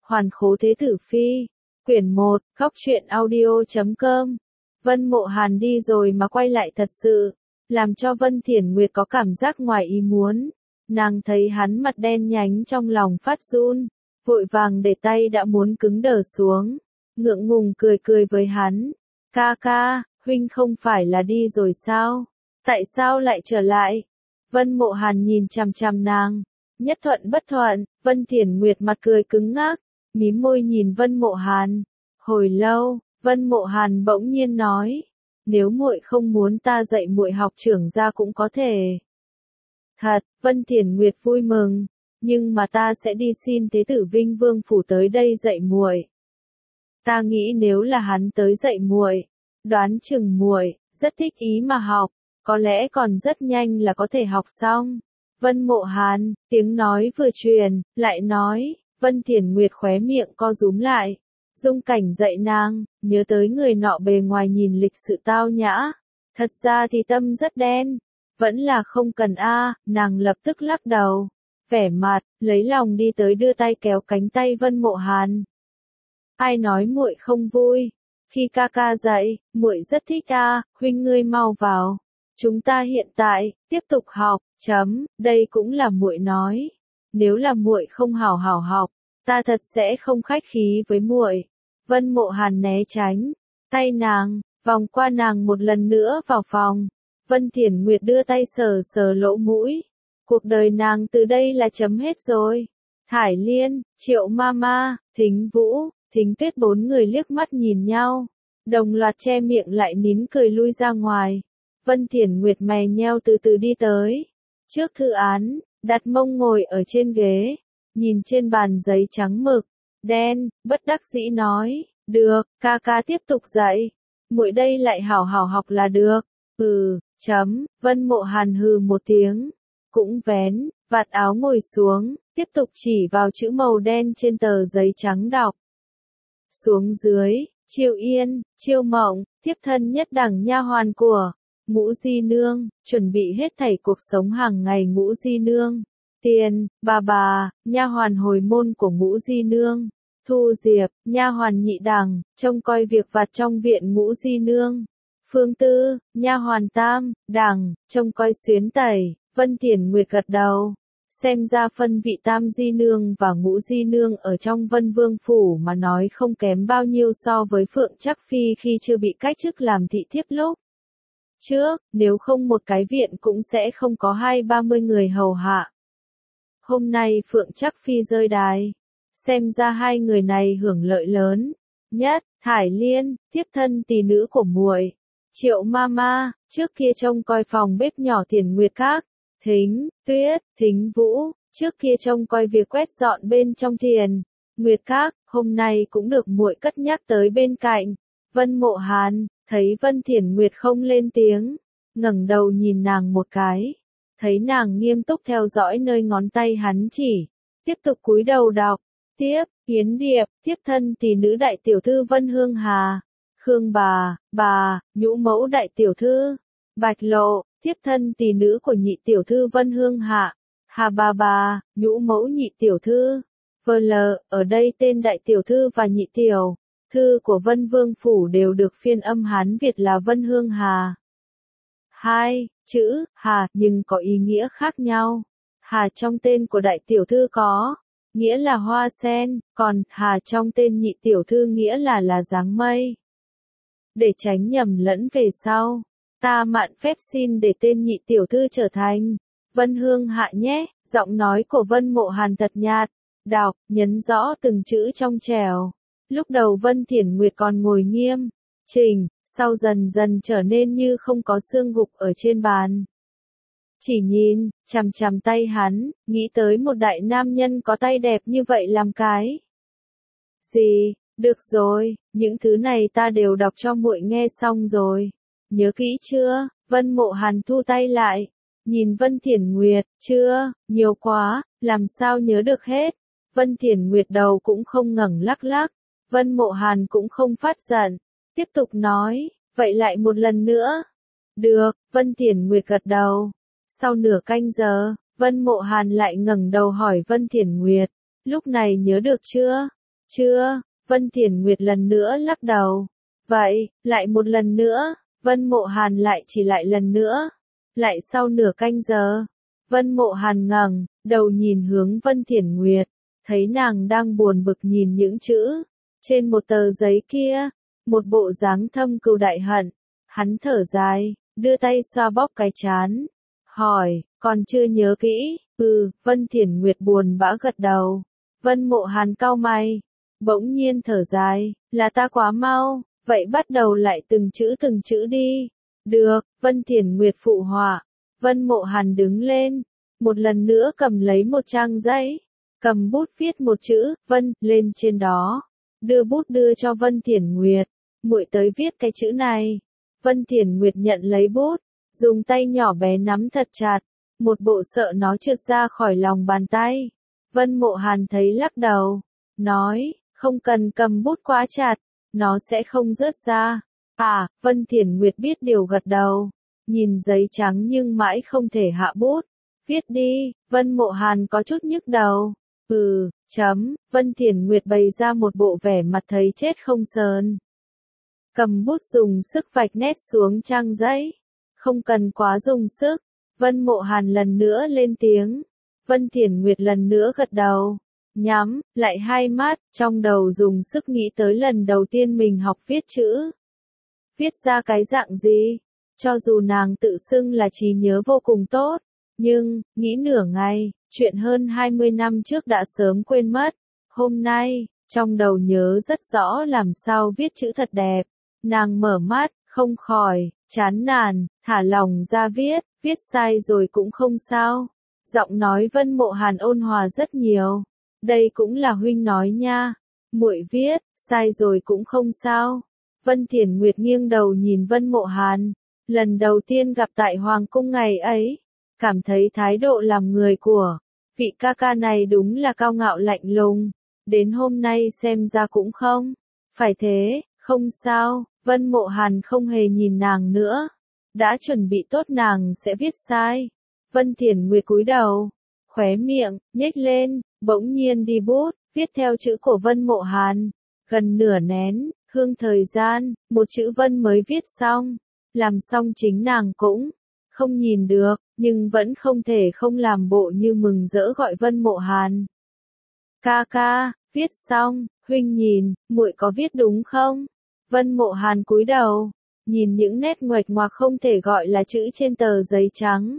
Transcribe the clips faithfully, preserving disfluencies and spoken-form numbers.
Hoàn khố thế tử phi. Quyển một, góc truyện audio chấm com. Vân Mộ Hàn đi rồi mà quay lại thật sự, làm cho Vân Thiển Nguyệt có cảm giác ngoài ý muốn. Nàng thấy hắn mặt đen nhánh trong lòng phát run, vội vàng để tay đã muốn cứng đờ xuống, ngượng ngùng cười cười với hắn. Ca ca, huynh không phải là đi rồi sao? Tại sao lại trở lại? Vân Mộ Hàn nhìn chằm chằm nàng, nhất thuận bất thuận. Vân Thiển Nguyệt mặt cười cứng ngắc, mím môi nhìn Vân Mộ Hàn. Hồi lâu, Vân Mộ Hàn bỗng nhiên nói, nếu muội không muốn ta dạy muội học trưởng gia cũng có thể. Thật, Vân Thiển Nguyệt vui mừng, nhưng mà ta sẽ đi xin Thế tử Vinh Vương phủ tới đây dạy muội. Ta nghĩ nếu là hắn tới dạy muội, đoán chừng muội rất thích ý mà học, có lẽ còn rất nhanh là có thể học xong. Vân Mộ Hàn, tiếng nói vừa truyền, lại nói. Vân Thiển Nguyệt khóe miệng co rúm lại. Dung Cảnh dạy nàng, nhớ tới người nọ bề ngoài nhìn lịch sự tao nhã, thật ra thì tâm rất đen. Vẫn là không cần a, nàng lập tức lắc đầu, vẻ mặt lấy lòng đi tới đưa tay kéo cánh tay Vân Mộ Hàn. Ai nói muội không vui? Khi ca ca dạy, muội rất thích a, huynh ngươi mau vào. Chúng ta hiện tại tiếp tục học. Chấm, đây cũng là muội nói. Nếu là muội không hảo hảo học, ta thật sẽ không khách khí với muội. Vân Mộ Hàn né tránh tay nàng, vòng qua nàng một lần nữa vào phòng. Vân Thiển Nguyệt đưa tay sờ sờ lỗ mũi. Cuộc đời nàng từ đây là chấm hết rồi. Thải Liên, Triệu Mama, Thính Vũ, Thính Tuyết bốn người liếc mắt nhìn nhau, đồng loạt che miệng lại nín cười lui ra ngoài. Vân Thiển Nguyệt mày nheo từ từ đi tới trước thư án, đặt mông ngồi ở trên ghế, nhìn trên bàn giấy trắng mực đen, bất đắc dĩ nói, được, ca ca tiếp tục dạy, muội đây lại hảo hảo học là được. Ừ, chấm. Vân Mộ Hàn hừ một tiếng, cũng vén vạt áo ngồi xuống, tiếp tục chỉ vào chữ màu đen trên tờ giấy trắng đọc. Xuống dưới, Chiêu Yên, Chiêu Mộng, thiếp thân nhất đẳng nha hoàn của Ngũ Di Nương, chuẩn bị hết thảy cuộc sống hàng ngày Ngũ Di Nương. Tiền, bà bà, nha hoàn hồi môn của Ngũ Di Nương. Thu Diệp, nha hoàn nhị đẳng, trông coi việc vặt trong viện Ngũ Di Nương. Phương Tư, nha hoàn tam đẳng, trông coi xuyến tẩy. Vân Thiển Nguyệt gật đầu. Xem ra phân vị Tam Di Nương và Ngũ Di Nương ở trong Vân Vương phủ mà nói không kém bao nhiêu so với Phượng Trắc Phi khi chưa bị cách chức làm thị thiếp lúc trước, nếu không một cái viện cũng sẽ không có hai ba mươi người hầu hạ. Hôm nay Phượng Trắc Phi rơi đài, xem ra hai người này hưởng lợi lớn nhất. Thải Liên, thiếp thân tỳ nữ của muội. Triệu Mama, trước kia trông coi phòng bếp nhỏ Thiển Nguyệt Các. Thính Tuyết, Thính Vũ, trước kia trông coi việc quét dọn bên trong Thiền Nguyệt Các, hôm nay cũng được muội cất nhắc tới bên cạnh. Vân Mộ Hàn thấy Vân Thiển Nguyệt không lên tiếng, ngẩng đầu nhìn nàng một cái, thấy nàng nghiêm túc theo dõi nơi ngón tay hắn chỉ, tiếp tục cúi đầu đọc. Tiếp, Yến Điệp, thiếp thân tỳ nữ đại tiểu thư Vân Hương Hà. Khương bà, bà, nhũ mẫu đại tiểu thư. Bạch Lộ, thiếp thân tỳ nữ của nhị tiểu thư Vân Hương Hạ. Hà bà bà, nhũ mẫu nhị tiểu thư. Vờ lờ, ở đây tên đại tiểu thư và nhị tiểu thư của Vân Vương phủ đều được phiên âm Hán Việt là Vân Hương Hà. Hai chữ Hà nhưng có ý nghĩa khác nhau. Hà trong tên của đại tiểu thư có nghĩa là hoa sen, còn Hà trong tên nhị tiểu thư nghĩa là là dáng mây. Để tránh nhầm lẫn về sau, ta mạn phép xin để tên nhị tiểu thư trở thành Vân Hương Hạ nhé. Giọng nói của Vân Mộ Hàn thật nhạt, đọc, nhấn rõ từng chữ trong trẻo. Lúc đầu Vân Thiển Nguyệt còn ngồi nghiêm chỉnh, sau dần dần trở nên như không có xương gục ở trên bàn. Chỉ nhìn chằm chằm tay hắn, nghĩ tới một đại nam nhân có tay đẹp như vậy làm cái gì? Được rồi, những thứ này ta đều đọc cho muội nghe xong rồi. Nhớ kỹ chưa? Vân Mộ Hàn thu tay lại, nhìn Vân Thiển Nguyệt, chưa, nhiều quá, làm sao nhớ được hết. Vân Thiển Nguyệt đầu cũng không ngẩng lắc lắc, Vân Mộ Hàn cũng không phát giận, tiếp tục nói, vậy lại một lần nữa. Được, Vân Thiển Nguyệt gật đầu. Sau nửa canh giờ, Vân Mộ Hàn lại ngẩng đầu hỏi Vân Thiển Nguyệt, lúc này nhớ được chưa? Chưa, Vân Thiển Nguyệt lần nữa lắc đầu. Vậy, lại một lần nữa, Vân Mộ Hàn lại chỉ lại lần nữa. Lại sau nửa canh giờ, Vân Mộ Hàn ngẩng đầu nhìn hướng Vân Thiển Nguyệt, thấy nàng đang buồn bực nhìn những chữ trên một tờ giấy kia, một bộ dáng thâm cừu đại hận. Hắn thở dài, đưa tay xoa bóp cái trán, hỏi, còn chưa nhớ kỹ? Ừ, Vân Thiển Nguyệt buồn bã gật đầu. Vân Mộ Hàn cau mày, bỗng nhiên thở dài, là ta quá mau, vậy bắt đầu lại từng chữ từng chữ đi. Được, Vân Thiển Nguyệt phụ họa. Vân Mộ Hàn đứng lên, một lần nữa cầm lấy một trang giấy, cầm bút viết một chữ, Vân, lên trên đó. Đưa bút đưa cho Vân Thiển Nguyệt, muội tới viết cái chữ này. Vân Thiển Nguyệt nhận lấy bút, dùng tay nhỏ bé nắm thật chặt, một bộ sợ nó trượt ra khỏi lòng bàn tay. Vân Mộ Hàn thấy lắc đầu, nói, không cần cầm bút quá chặt, nó sẽ không rớt ra. À, Vân Thiển Nguyệt biết điều gật đầu, nhìn giấy trắng nhưng mãi không thể hạ bút. Viết đi, Vân Mộ Hàn có chút nhức đầu. Ừ, chấm, Vân Thiển Nguyệt bày ra một bộ vẻ mặt thấy chết không sờn. Cầm bút dùng sức vạch nét xuống trang giấy. Không cần quá dùng sức. Vân Mộ Hàn lần nữa lên tiếng. Vân Thiển Nguyệt lần nữa gật đầu. Nhắm lại hai mắt, trong đầu dùng sức nghĩ tới lần đầu tiên mình học viết chữ. Viết ra cái dạng gì? Cho dù nàng tự xưng là trí nhớ vô cùng tốt, nhưng, nghĩ nửa ngày, chuyện hơn hai mươi năm trước đã sớm quên mất. Hôm nay, trong đầu nhớ rất rõ làm sao viết chữ thật đẹp. Nàng mở mắt, không khỏi, chán nản, thả lòng ra viết, viết sai rồi cũng không sao. Giọng nói Vân Mộ Hàn ôn hòa rất nhiều. Đây cũng là huynh nói nha. Muội viết, sai rồi cũng không sao. Vân Thiển Nguyệt nghiêng đầu nhìn Vân Mộ Hàn. Lần đầu tiên gặp tại Hoàng cung ngày ấy, cảm thấy thái độ làm người của vị ca ca này đúng là cao ngạo lạnh lùng. Đến hôm nay xem ra cũng không phải thế, không sao. Vân Mộ Hàn không hề nhìn nàng nữa. Đã chuẩn bị tốt nàng sẽ viết sai. Vân Thiển Nguyệt cúi đầu, khóe miệng nhếch lên, bỗng nhiên đi bút, viết theo chữ của Vân Mộ Hàn. Gần nửa nén hương thời gian, một chữ Vân mới viết xong. Làm xong chính nàng cũng không nhìn được, nhưng vẫn không thể không làm bộ như mừng rỡ gọi Vân Mộ Hàn. Ca ca, viết xong, huynh nhìn, muội có viết đúng không? Vân Mộ Hàn cúi đầu, nhìn những nét nguệch ngoạc không thể gọi là chữ trên tờ giấy trắng.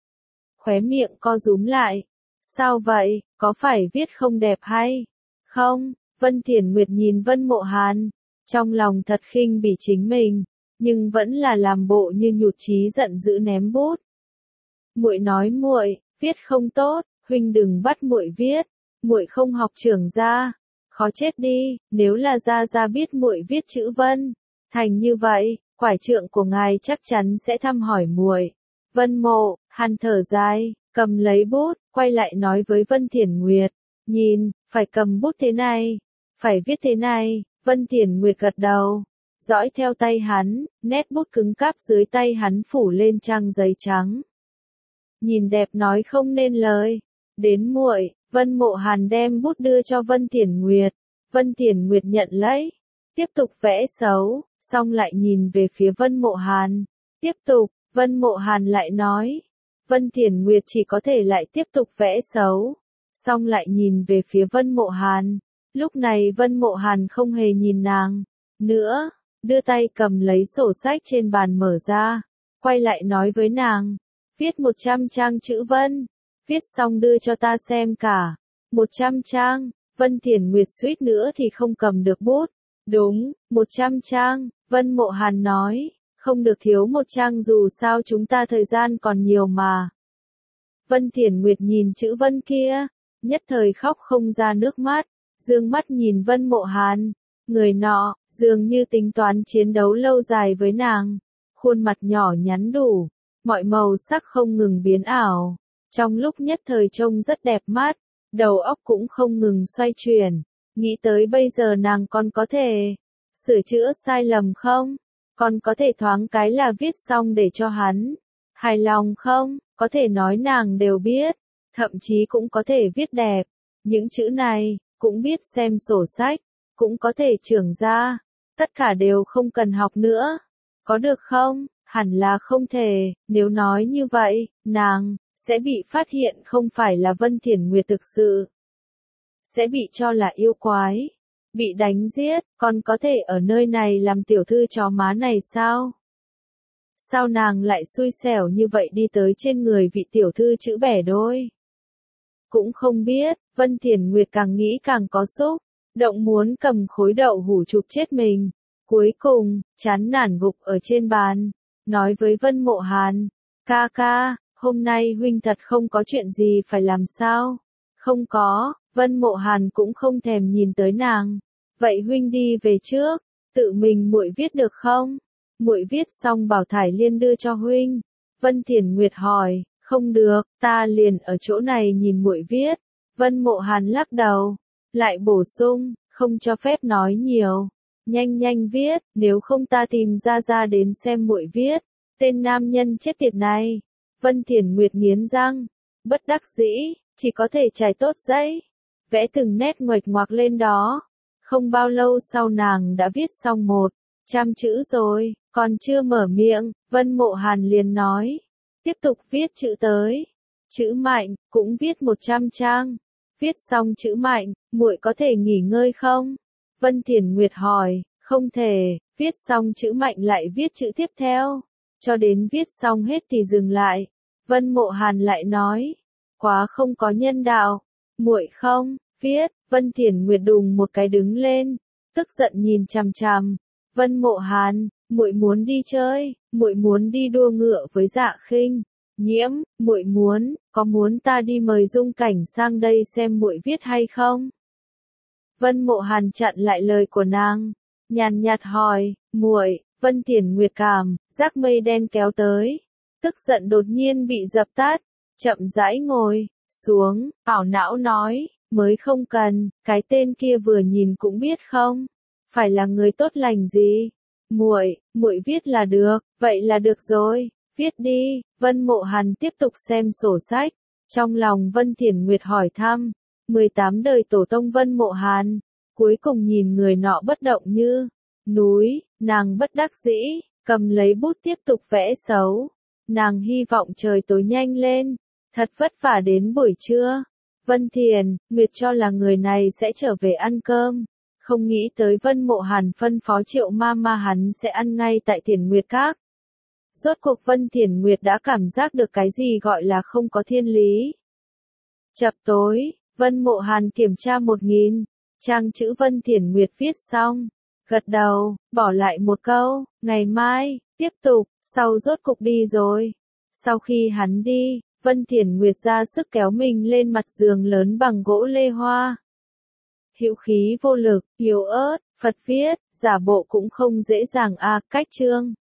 Khóe miệng co rúm lại. Sao vậy, có phải viết không đẹp hay không? Vân Thiển Nguyệt nhìn Vân Mộ Hàn, trong lòng thật khinh bỉ chính mình, nhưng vẫn là làm bộ như nhụt chí giận dữ ném bút. Muội nói muội viết không tốt, huynh đừng bắt muội viết, muội không học trưởng gia, khó chết đi. Nếu là gia gia biết muội viết chữ Vân thành như vậy, quải trượng của ngài chắc chắn sẽ thăm hỏi muội. Vân Mộ Hàn thở dài, cầm lấy bút, quay lại nói với Vân Thiển Nguyệt, nhìn, phải cầm bút thế này, phải viết thế này. Vân Thiển Nguyệt gật đầu, dõi theo tay hắn, nét bút cứng cáp dưới tay hắn phủ lên trang giấy trắng. Nhìn đẹp nói không nên lời. Đến muội, Vân Mộ Hàn đem bút đưa cho Vân Thiển Nguyệt. Vân Thiển Nguyệt nhận lấy, tiếp tục vẽ xấu, xong lại nhìn về phía Vân Mộ Hàn. Tiếp tục, Vân Mộ Hàn lại nói. Vân Thiển Nguyệt chỉ có thể lại tiếp tục vẽ xấu, xong lại nhìn về phía Vân Mộ Hàn. Lúc này Vân Mộ Hàn không hề nhìn nàng nữa, đưa tay cầm lấy sổ sách trên bàn mở ra, quay lại nói với nàng, viết một trăm trang chữ Vân, viết xong đưa cho ta xem cả. Một trăm trang, Vân Thiển Nguyệt suýt nữa thì không cầm được bút. Đúng, một trăm trang, Vân Mộ Hàn nói, không được thiếu một trang dù sao chúng ta thời gian còn nhiều mà. Vân Thiển Nguyệt nhìn chữ Vân kia, nhất thời khóc không ra nước mắt, dương mắt nhìn Vân Mộ Hàn. Người nọ, dường như tính toán chiến đấu lâu dài với nàng. Khuôn mặt nhỏ nhắn đủ, mọi màu sắc không ngừng biến ảo. Trong lúc nhất thời trông rất đẹp mắt, đầu óc cũng không ngừng xoay chuyển. Nghĩ tới bây giờ nàng còn có thể sửa chữa sai lầm không? Còn có thể thoáng cái là viết xong để cho hắn hài lòng không? Có thể nói nàng đều biết, thậm chí cũng có thể viết đẹp. Những chữ này cũng biết xem sổ sách, cũng có thể trưởng ra, tất cả đều không cần học nữa. Có được không? Hẳn là không thể, nếu nói như vậy, nàng sẽ bị phát hiện không phải là Vân Thiển Nguyệt thực sự. Sẽ bị cho là yêu quái, bị đánh giết, còn có thể ở nơi này làm tiểu thư chó má này sao? Sao nàng lại xui xẻo như vậy đi tới trên người vị tiểu thư chữ bẻ đôi? Cũng không biết, Vân Thiển Nguyệt càng nghĩ càng có xúc, động muốn cầm khối đậu hủ chụp chết mình. Cuối cùng, chán nản gục ở trên bàn, nói với Vân Mộ Hàn, ca ca, hôm nay huynh thật không có chuyện gì phải làm sao? Không có, Vân Mộ Hàn cũng không thèm nhìn tới nàng. Vậy huynh đi về trước, tự mình muội viết được không? Muội viết xong bảo Thải Liên đưa cho huynh. Vân Thiển Nguyệt hỏi, không được, ta liền ở chỗ này nhìn muội viết. Vân Mộ Hàn lắc đầu, lại bổ sung, không cho phép nói nhiều. Nhanh nhanh viết, nếu không ta tìm ra ra đến xem muội viết. Tên nam nhân chết tiệt này. Vân Thiển Nguyệt nghiến răng, bất đắc dĩ, chỉ có thể trải tốt giấy, vẽ từng nét nguệch ngoạc lên đó. Không bao lâu sau nàng đã viết xong một trăm chữ rồi, còn chưa mở miệng, Vân Mộ Hàn liền nói, tiếp tục viết chữ tới. Chữ mạnh, cũng viết một trăm trang. Viết xong chữ mạnh, muội có thể nghỉ ngơi không? Vân Thiển Nguyệt hỏi, không thể, viết xong chữ mạnh lại viết chữ tiếp theo. Cho đến viết xong hết thì dừng lại. Vân Mộ Hàn lại nói, quá không có nhân đạo. Muội không, viết, Vân Thiển Nguyệt đùng một cái đứng lên, tức giận nhìn chằm chằm. Vân Mộ Hàn, muội muốn đi chơi, muội muốn đi đua ngựa với Dạ Khinh. Nhiễm, muội muốn, có muốn ta đi mời Dung Cảnh sang đây xem muội viết hay không? Vân Mộ Hàn chặn lại lời của nàng, nhàn nhạt hỏi, muội. Vân Thiển Nguyệt cảm giác mây đen kéo tới, tức giận đột nhiên bị dập tắt, chậm rãi ngồi xuống, ảo não nói, mới không cần, cái tên kia vừa nhìn cũng biết không, phải là người tốt lành gì. Muội, muội viết là được, vậy là được rồi, viết đi. Vân Mộ Hàn tiếp tục xem sổ sách, trong lòng Vân Thiển Nguyệt hỏi thăm, mười tám đời tổ tông Vân Mộ Hàn, cuối cùng nhìn người nọ bất động như núi, nàng bất đắc dĩ, cầm lấy bút tiếp tục vẽ xấu. Nàng hy vọng trời tối nhanh lên, thật vất vả đến buổi trưa. Vân Thiển Nguyệt cho là người này sẽ trở về ăn cơm, không nghĩ tới Vân Mộ Hàn phân phó Triệu ma ma hắn sẽ ăn ngay tại Thiển Nguyệt Các. Rốt cuộc Vân Thiển Nguyệt đã cảm giác được cái gì gọi là không có thiên lý. Chập tối, Vân Mộ Hàn kiểm tra một nghìn trang chữ Vân Thiển Nguyệt viết xong, gật đầu, bỏ lại một câu, ngày mai, tiếp tục, sau rốt cục đi rồi. Sau khi hắn đi, Vân Thiển Nguyệt ra sức kéo mình lên mặt giường lớn bằng gỗ lê hoa. Hữu khí vô lực, yếu ớt, Phật viết, giả bộ cũng không dễ dàng a, cách chương.